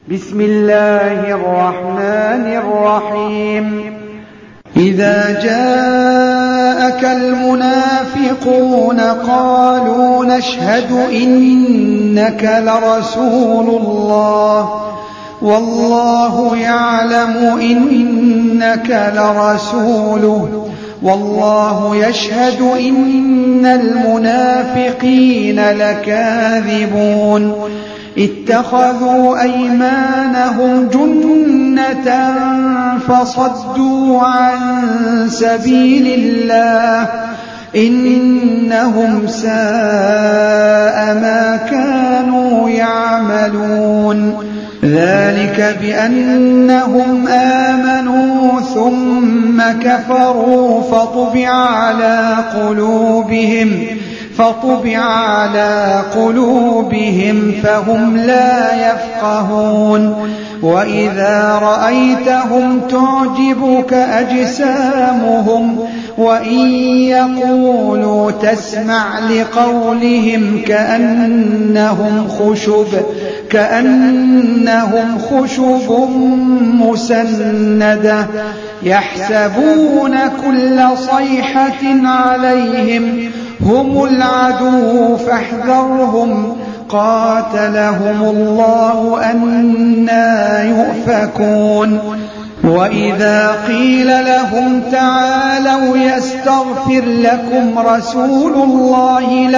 بسم الله الرحمن الرحيم. إذا جاءك المنافقون قالوا نشهد إنك لرسول الله والله يعلم إنك لرسوله والله يشهد إن المنافقين لكاذبون اتخذوا أيمانهم جنة فصدوا عن سبيل الله إنهم ساء ما كانوا يعملون ذلك بأنهم آمنوا ثم كفروا فطبع على قلوبهم فهم لا يفقهون وإذا رأيتهم تعجبك أجسامهم وإن يقولوا تسمع لقولهم كأنهم خشب مسندة يحسبون كل صيحة عليهم هم العدو فاحذرهم قاتلهم الله أنى يؤفكون وإذا قيل لهم تعالوا يستغفر لكم رسول الله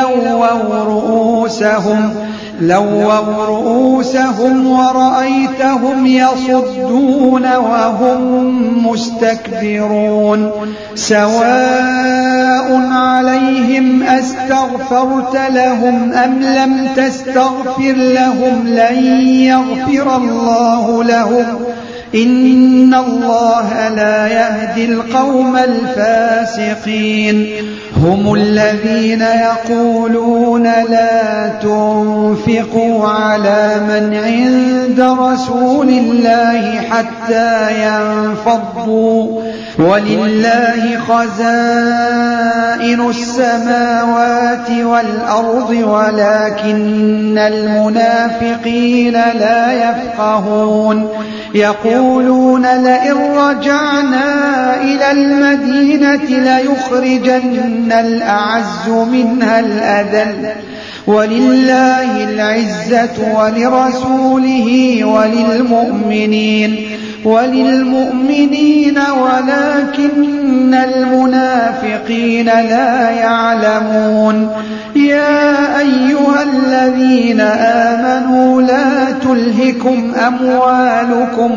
لووا رؤوسهم ورأيتهم يصدون وهم مستكبرون سواء عليهم أستغفرت لهم أم لم تستغفر لهم لن يغفر الله لهم إن الله لا يهدي القوم الفاسقين هم الذين يقولون لا تنفقوا على من عند رسول الله حتى ينفضوا ولله خزائن السماوات والأرض ولكن المنافقين لا يفقهون يقولون لئن رجعنا إلى المدينة ليخرجن الأعز منها الأذل ولله العزة ولرسوله وللمؤمنين ولكن المنافقين لا يعلمون يا أيها الذين آمنوا لا تلهكم أموالكم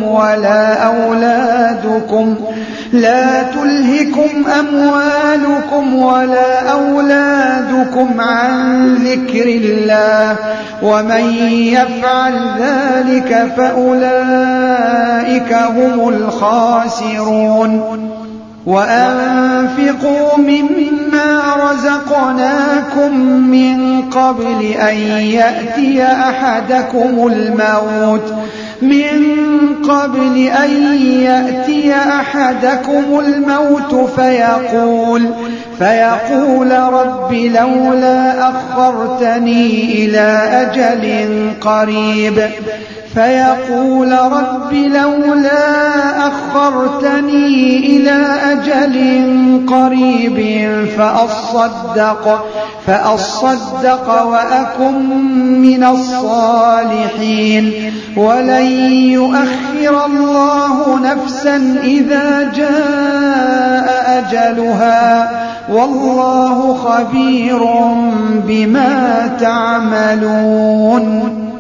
ولا أولادكم عن ذكر الله ومن يفعل ذلك فأولئك هم الخاسرون وأنفقوا مما رزقناكم من قبل أن يأتي أحدكم الموت فيقول رب لولا أخرتني إلى أجل قريب فأصدق وأكن من الصالحين ولن يؤخر الله نفسا إذا جاء أجلها والله خبير بما تعملون.